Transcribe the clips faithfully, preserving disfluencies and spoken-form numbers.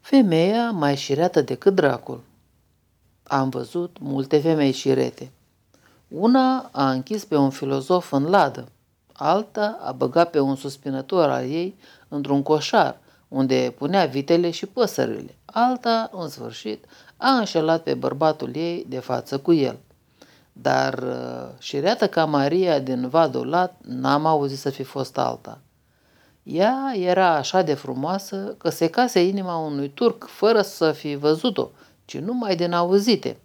Femeia mai șireată decât dracul. Am văzut multe femei șirete. Una a închis pe un filozof în ladă, alta a băgat pe un suspinător al ei într-un coșar, unde punea vitele și păsările, alta, în sfârșit, a înșelat pe bărbatul ei de față cu el. Dar șireată ca Maria din Vadolat n-am auzit să fi fost alta. Ea era așa de frumoasă că secase inima unui turc fără să fi văzut-o, ci numai din auzite.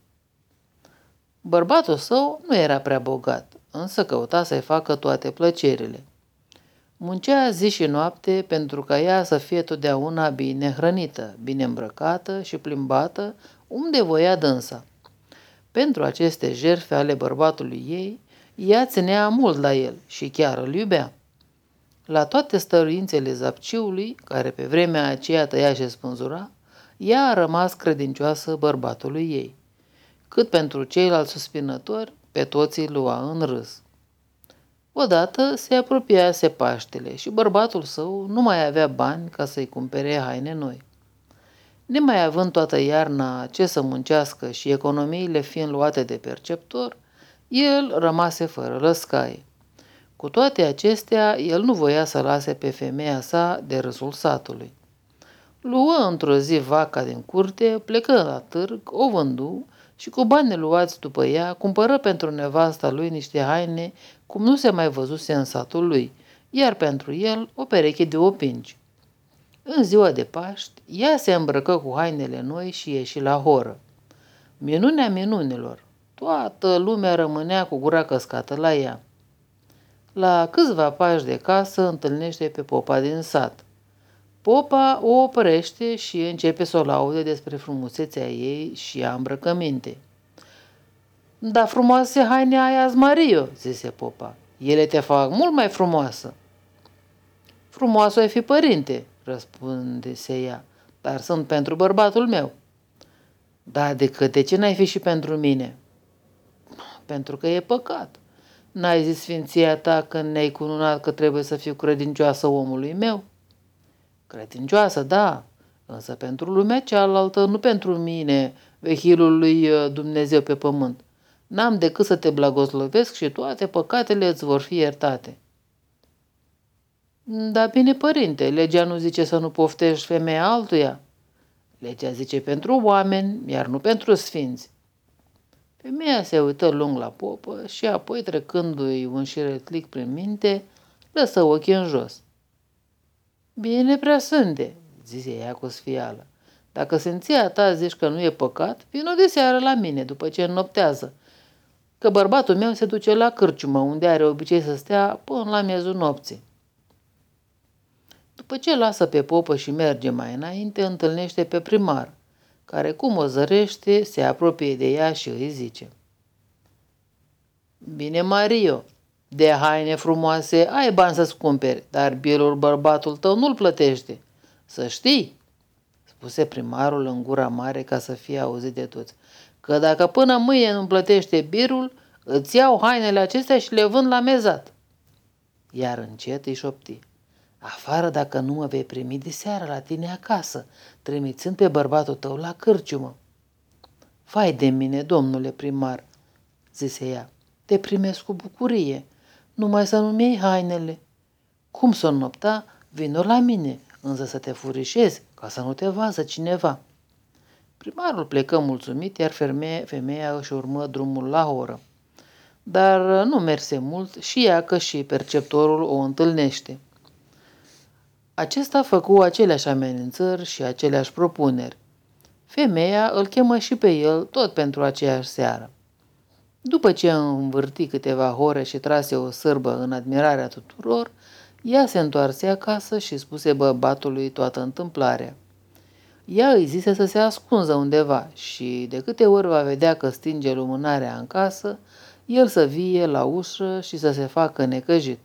Bărbatul său nu era prea bogat, însă căuta să-i facă toate plăcerile. Muncea zi și noapte pentru ca ea să fie totdeauna bine hrănită, bine îmbrăcată și plimbată unde voia dânsa. Pentru aceste jertfe ale bărbatului ei, ea ținea mult la el și chiar îl iubea. La toate stăruințele zapciului, care pe vremea aceea tăia și spânzura, ea a rămas credincioasă bărbatului ei. Cât pentru ceilalți suspinători, pe toți îi lua în râs. Odată se apropiase Paștele și bărbatul său nu mai avea bani ca să-i cumpere haine noi. Nemai având toată iarna ce să muncească și economiile fiind luate de perceptor, el rămase fără lăscaie. Cu toate acestea, el nu voia să lase pe femeia sa de râsul satului. Luă într-o zi vaca din curte, plecă la târg, o vându și cu banii luați după ea, cumpără pentru nevasta lui niște haine cum nu se mai văzuse în satul lui, iar pentru el o pereche de opinci. În ziua de Paști, ea se îmbrăcă cu hainele noi și ieși la horă. Minunea minunilor, toată lumea rămânea cu gura căscată la ea. La câțiva pași de casă întâlnește pe popa din sat. Popa o oprește și începe să o laude despre frumusețea ei și a îmbrăcăminte. "Da frumoase haine ai azi, Mario," zise popa. "Ele te fac mult mai frumoasă." "Frumoasă ai fi, părinte," răspunde-se ea, "dar sunt pentru bărbatul meu." "Da, decât de ce n-ai fi și pentru mine?" "Pentru că e păcat. N-ai zis sfinția ta când ne-ai cununat că trebuie să fiu credincioasă omului meu?" "Credincioasă, da, însă pentru lumea cealaltă, nu pentru mine, vehilul lui Dumnezeu pe pământ. N-am decât să te blagoslovesc și toate păcatele îți vor fi iertate." "Da, bine, părinte, legea nu zice să nu poftești femeia altuia." "Legea zice pentru oameni, iar nu pentru sfinți." Femeia se uită lung la popă și apoi, trecându-i un șiretlic prin minte, lăsă ochii în jos. "Bine, preasfânte," zise ea cu sfială, "dacă sfinția ta zici că nu e păcat, vino de seară la mine după ce înnoptează, că bărbatul meu se duce la cârciumă, unde are obicei să stea până la miezul nopții." După ce lasă pe popă și merge mai înainte, întâlnește pe primar, care, cum o zărește, se apropie de ea și îi zice: "Bine, Mario, de haine frumoase ai bani să-ți cumperi, dar bilul bărbatul tău nu-l plătește. Să știi," spuse primarul în gura mare ca să fie auzit de toți, "că dacă până mâine nu-mi plătește birul, îți iau hainele acestea și le vând la mezat." Iar încet îi șopti: "Afară dacă nu mă vei primi de seară la tine acasă, trimițând pe bărbatul tău la cârciumă." "Vai de mine, domnule primar," zise ea, "te primesc cu bucurie, numai să nu-mi iei hainele. Cum să înnopta, vino la mine, însă să te furișezi, ca să nu te vază cineva." Primarul plecă mulțumit, iar femeia, femeia își urmă drumul la horă. Dar nu merse mult și ea că și perceptorul o întâlnește. Acesta făcu aceleași amenințări și aceleași propuneri. Femeia îl chemă și pe el tot pentru aceeași seară. După ce învârti câteva ore și trase o sârbă în admirarea tuturor, ea se întoarse acasă și spuse bărbatului toată întâmplarea. Ea îi zise să se ascunză undeva și, de câte ori va vedea că stinge lumânarea în casă, el să vie la ușă și să se facă necăjit.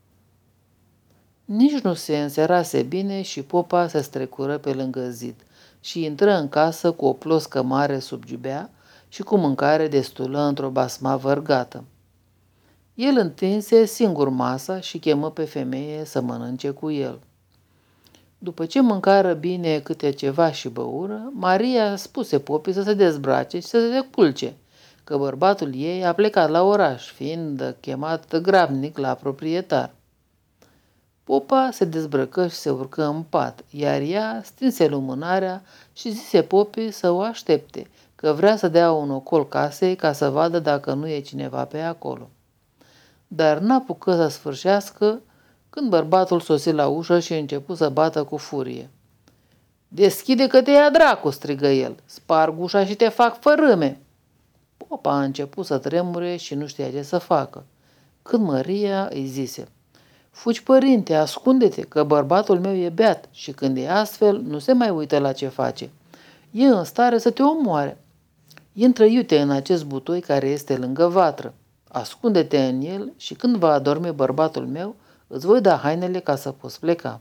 Nici nu se înserase bine și popa se strecură pe lângă zid și intră în casă cu o ploscă mare sub giubea și cu mâncare destulă într-o basma vărgată. El întinse singur masa și chemă pe femeie să mănânce cu el. După ce mâncară bine câte ceva și băură, Maria spuse popii să se dezbrace și să se culce, că bărbatul ei a plecat la oraș, fiind chemat grabnic la proprietar. Popa se dezbrăcă și se urcă în pat, iar ea stinse lumânarea și zise popii să o aștepte, că vrea să dea un ocol casei ca să vadă dacă nu e cineva pe acolo. Dar n-apucă să sfârșească când bărbatul sosi la ușă și începu să bată cu furie. "Deschide că te ia dracu!" strigă el. "Sparg ușa și te fac fărâme!" Popa a început să tremure și nu știa ce să facă. Când Maria îi zise: "Fugi, părinte, ascunde-te, că bărbatul meu e beat și când e astfel nu se mai uită la ce face. E în stare să te omoare. Intră iute în acest butoi care este lângă vatră. Ascunde-te în el și când va adormi bărbatul meu, îți voi da hainele ca să poți pleca."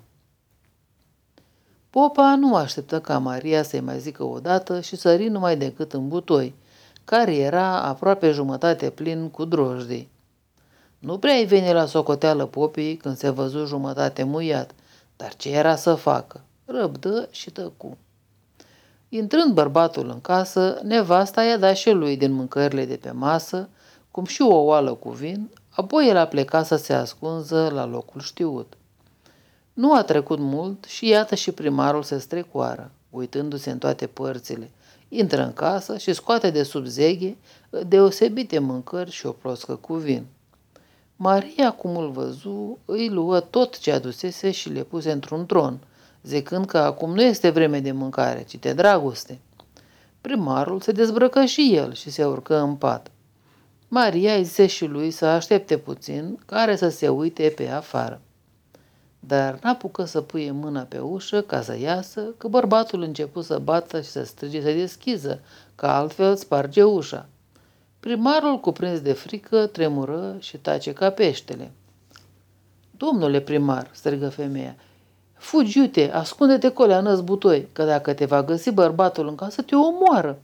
Popa nu așteptă ca Maria să-i mai zică odată și sări numai decât în butoi, care era aproape jumătate plin cu drojdii. Nu prea-i veni la socoteală popii când se văzu jumătate muiat, dar ce era să facă? Răbdă și tăcu. Intrând bărbatul în casă, nevasta i-a dat și lui din mâncările de pe masă, cum și o oală cu vin, apoi el a plecat să se ascunză la locul știut. Nu a trecut mult și iată și primarul se strecoară, uitându-se în toate părțile. Intră în casă și scoate de sub zeghe deosebite mâncări și o ploscă cu vin. Maria, cum îl văzu, îi luă tot ce adusese și le puse într-un tron, zicând că acum nu este vreme de mâncare, ci de dragoste. Primarul se dezbrăcă și el și se urcă în pat. Maria îi zise și lui să aștepte puțin, care să se uite pe afară. Dar n-apucă să puie mâna pe ușă ca să iasă, că bărbatul începu să bată și să strige să deschiză, că altfel sparge ușa. Primarul, cuprins de frică, tremură și tace ca peștele. "Domnule primar," strigă femeia, "fugi iute, ascunde-te colea în butoi, că dacă te va găsi bărbatul în casă, te omoară."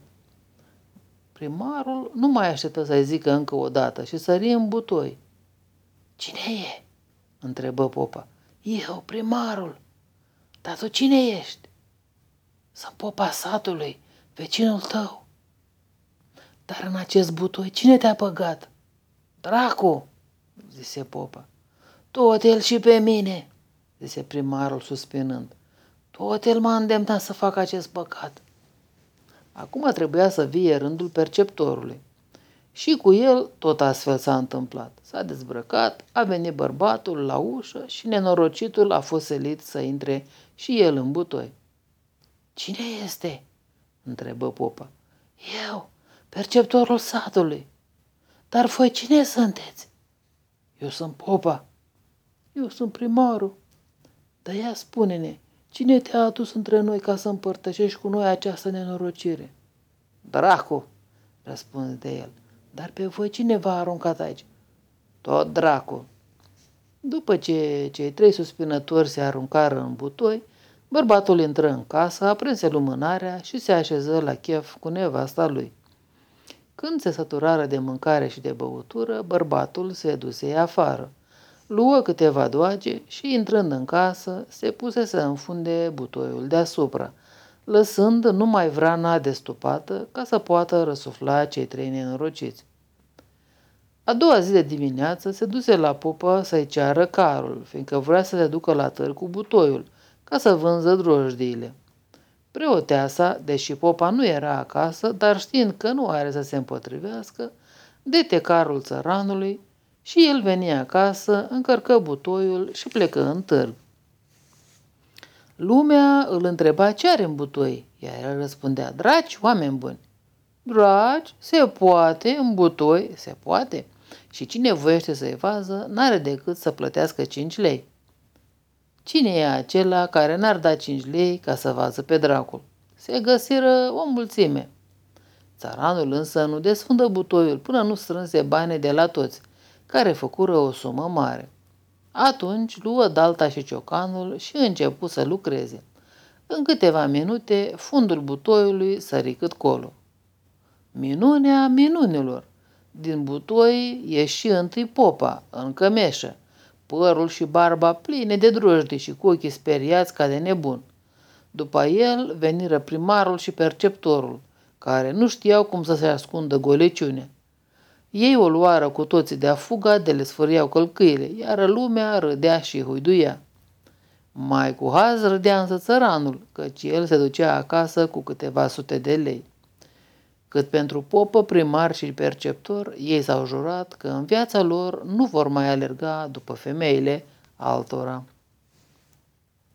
Primarul nu mai așteptă să-i zică încă o dată și sări în butoi. "Cine e?" întrebă popa. "Eu, primarul." "Dar tu cine ești?" "Sunt popa satului, vecinul tău." "Dar în acest butoi cine te-a băgat?" "Dracu," zise popa. "Tot el și pe mine," zise primarul suspinând. "Tot el m-a îndemnat să fac acest păcat." Acum trebuia să vie rândul perceptorului. Și cu el tot astfel s-a întâmplat. S-a dezbrăcat, a venit bărbatul la ușă și nenorocitul a fost silit să intre și el în butoi. "Cine este?" întrebă popa. "Eu, perceptorul satului." "Dar voi cine sunteți?" "Eu sunt popa." "Eu sunt primarul." "Dar ia spune-ne, cine te-a adus între noi ca să împărtășești cu noi această nenorocire?" "Dracu," răspunde el. "Dar pe voi cine v-a aruncat aici?" "Tot dracu." După ce cei trei suspinători se aruncară în butoi, bărbatul intră în casă, aprinse lumânarea și se așeză la chef cu nevasta lui. Când se săturară de mâncare și de băutură, bărbatul se duse afară. Luă câteva doage și, intrând în casă, se puse să înfunde butoiul deasupra, lăsând numai vrana destupată ca să poată răsufla cei trei nenorociți. A doua zi de dimineață se duse la popă să-i ceară carul, fiindcă vrea să se ducă la târg cu butoiul, ca să vânză drojdiile. Preoteasa, deși popa nu era acasă, dar știind că nu are să se împotrivească, dete carul țăranului și el veni acasă, încărcă butoiul și plecă în târg. Lumea îl întreba ce are în butoi, iar el răspundea: "Dragi oameni buni." "Dragi, se poate, în butoi, se poate. Și cine voiește să-i vază, n-are decât să plătească cinci lei." Cine e acela care n-ar da cinci lei ca să vază pe dracul? Se găsiră o mulțime. Țăranul însă nu desfundă butoiul până nu strânse bani de la toți, care făcură o sumă mare. Atunci luă dalta și ciocanul și începu să lucreze. În câteva minute, fundul butoiului sări cât colo. Minunea minunilor! Din butoi ieși întâi popa, în cămeșă. părul și barba pline de drojdie și cu ochii speriați ca de nebun. După el veniră primarul și perceptorul, care nu știau cum să se ascundă goleciunea. Ei o luară cu toții de-a fuga, de le sfârâiau călcâile, iar lumea râdea și huiduia. Mai cu haz râdea însă țăranul, căci el se ducea acasă cu câteva sute de lei. Cât pentru popă, primar și perceptor, ei s-au jurat că în viața lor nu vor mai alerga după femeile altora.